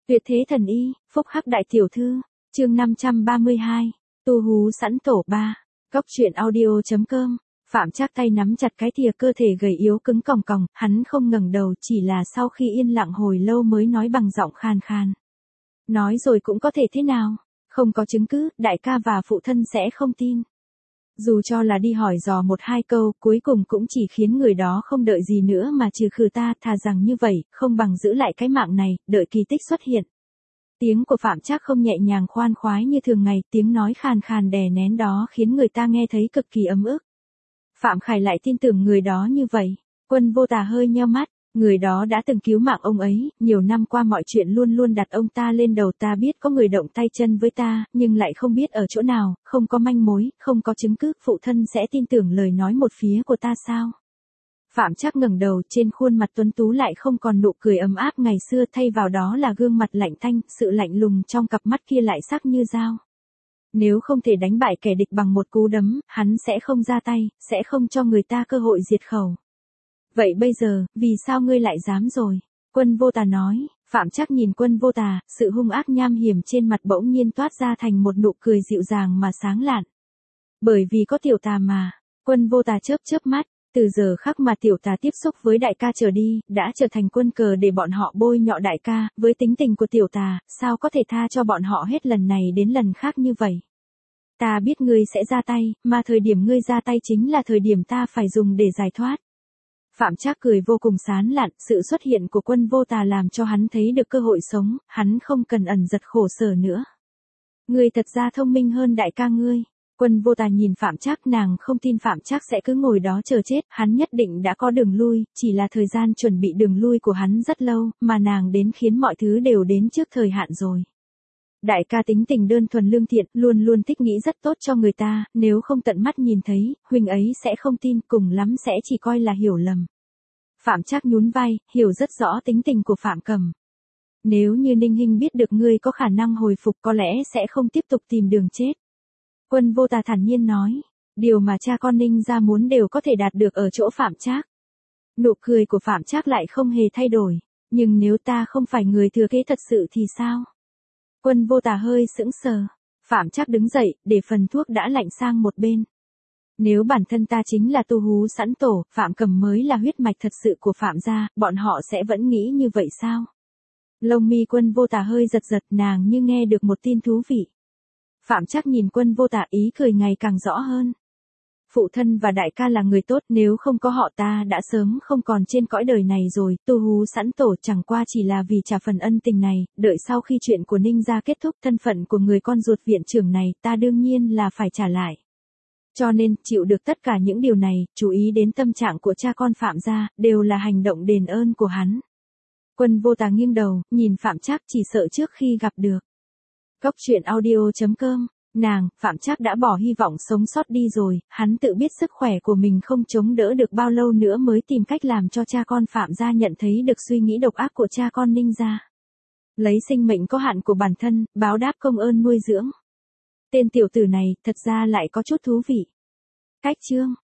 Tuyệt thế thần y, phúc hắc đại tiểu thư, chương 532, tu hú sẵn tổ 3, góc truyện audio.com. Phạm Trác tay nắm chặt cái thìa, cơ thể gầy yếu cứng còng còng, hắn không ngẩng đầu, chỉ là sau khi yên lặng hồi lâu mới nói bằng giọng khàn khàn. Nói rồi cũng có thể thế nào, không có chứng cứ, đại ca và phụ thân sẽ không tin. Dù cho là đi hỏi dò một hai câu, cuối cùng cũng chỉ khiến người đó không đợi gì nữa mà trừ khử ta, thà rằng như vậy, không bằng giữ lại cái mạng này, đợi kỳ tích xuất hiện. Tiếng của Phạm Trác không nhẹ nhàng khoan khoái như thường ngày, tiếng nói khàn khàn đè nén đó khiến người ta nghe thấy cực kỳ ấm ức. Phạm Khải lại tin tưởng người đó như vậy. Quân Vô Tà hơi nheo mắt, người đó đã từng cứu mạng ông ấy, nhiều năm qua mọi chuyện luôn luôn đặt ông ta lên đầu. Ta biết có người động tay chân với ta, nhưng lại không biết ở chỗ nào, không có manh mối, không có chứng cứ, phụ thân sẽ tin tưởng lời nói một phía của ta sao? Phạm Trác ngẩng đầu, trên khuôn mặt tuấn tú lại không còn nụ cười ấm áp ngày xưa, thay vào đó là gương mặt lạnh tanh, sự lạnh lùng trong cặp mắt kia lại sắc như dao. Nếu không thể đánh bại kẻ địch bằng một cú đấm, hắn sẽ không ra tay, sẽ không cho người ta cơ hội diệt khẩu. Vậy bây giờ, vì sao ngươi lại dám rồi? Quân Vô Tà nói. Phạm Trác nhìn Quân Vô Tà, sự hung ác nham hiểm trên mặt bỗng nhiên toát ra thành một nụ cười dịu dàng mà sáng lạn. Bởi vì có tiểu tà mà. Quân Vô Tà chớp chớp mắt. Từ giờ khắc mà tiểu tà tiếp xúc với đại ca trở đi, đã trở thành quân cờ để bọn họ bôi nhọ đại ca. Với tính tình của tiểu tà, sao có thể tha cho bọn họ hết lần này đến lần khác như vậy? Ta biết ngươi sẽ ra tay, mà thời điểm ngươi ra tay chính là thời điểm ta phải dùng để giải thoát. Phạm Trác cười vô cùng sán lạn, sự xuất hiện của Quân Vô Tà làm cho hắn thấy được cơ hội sống, hắn không cần ẩn giật khổ sở nữa. Ngươi thật ra thông minh hơn đại ca ngươi. Quân Vô Tà nhìn Phạm Trác, nàng không tin Phạm Trác sẽ cứ ngồi đó chờ chết, hắn nhất định đã có đường lui, chỉ là thời gian chuẩn bị đường lui của hắn rất lâu, mà nàng đến khiến mọi thứ đều đến trước thời hạn rồi. Đại ca tính tình đơn thuần lương thiện, luôn luôn thích nghĩ rất tốt cho người ta, nếu không tận mắt nhìn thấy, huynh ấy sẽ không tin, cùng lắm sẽ chỉ coi là hiểu lầm. Phạm Trác nhún vai, hiểu rất rõ tính tình của Phạm Cầm. Nếu như Ninh Hinh biết được ngươi có khả năng hồi phục, có lẽ sẽ không tiếp tục tìm đường chết. Quân Vô Tà thản nhiên nói, điều mà cha con Ninh gia muốn đều có thể đạt được ở chỗ Phạm Trác. Nụ cười của Phạm Trác lại không hề thay đổi, nhưng nếu ta không phải người thừa kế thật sự thì sao? Quân Vô Tà hơi sững sờ. Phạm Trác đứng dậy, để phần thuốc đã lạnh sang một bên. Nếu bản thân ta chính là tu hú sẵn tổ, Phạm Cầm mới là huyết mạch thật sự của Phạm gia, bọn họ sẽ vẫn nghĩ như vậy sao? Lông mi Quân Vô Tà hơi giật giật, nàng như nghe được một tin thú vị. Phạm Trác nhìn Quân Vô Tà, ý cười ngày càng rõ hơn. Phụ thân và đại ca là người tốt, nếu không có họ ta đã sớm không còn trên cõi đời này rồi. Tu hú sẵn tổ chẳng qua chỉ là vì trả phần ân tình này, đợi sau khi chuyện của Ninh gia kết thúc, thân phận của người con ruột viện trưởng này ta đương nhiên là phải trả lại. Cho nên, chịu được tất cả những điều này, chú ý đến tâm trạng của cha con Phạm gia, đều là hành động đền ơn của hắn. Quân Vô Tà nghiêng đầu, nhìn Phạm Trác, chỉ sợ trước khi gặp được. Góc truyện audio.com. Phạm Trác đã bỏ hy vọng sống sót đi rồi, hắn tự biết sức khỏe của mình không chống đỡ được bao lâu nữa, mới tìm cách làm cho cha con Phạm gia nhận thấy được suy nghĩ độc ác của cha con Ninh gia. Lấy sinh mệnh có hạn của bản thân, báo đáp công ơn nuôi dưỡng. Tên tiểu tử này, thật ra lại có chút thú vị. Cách chương.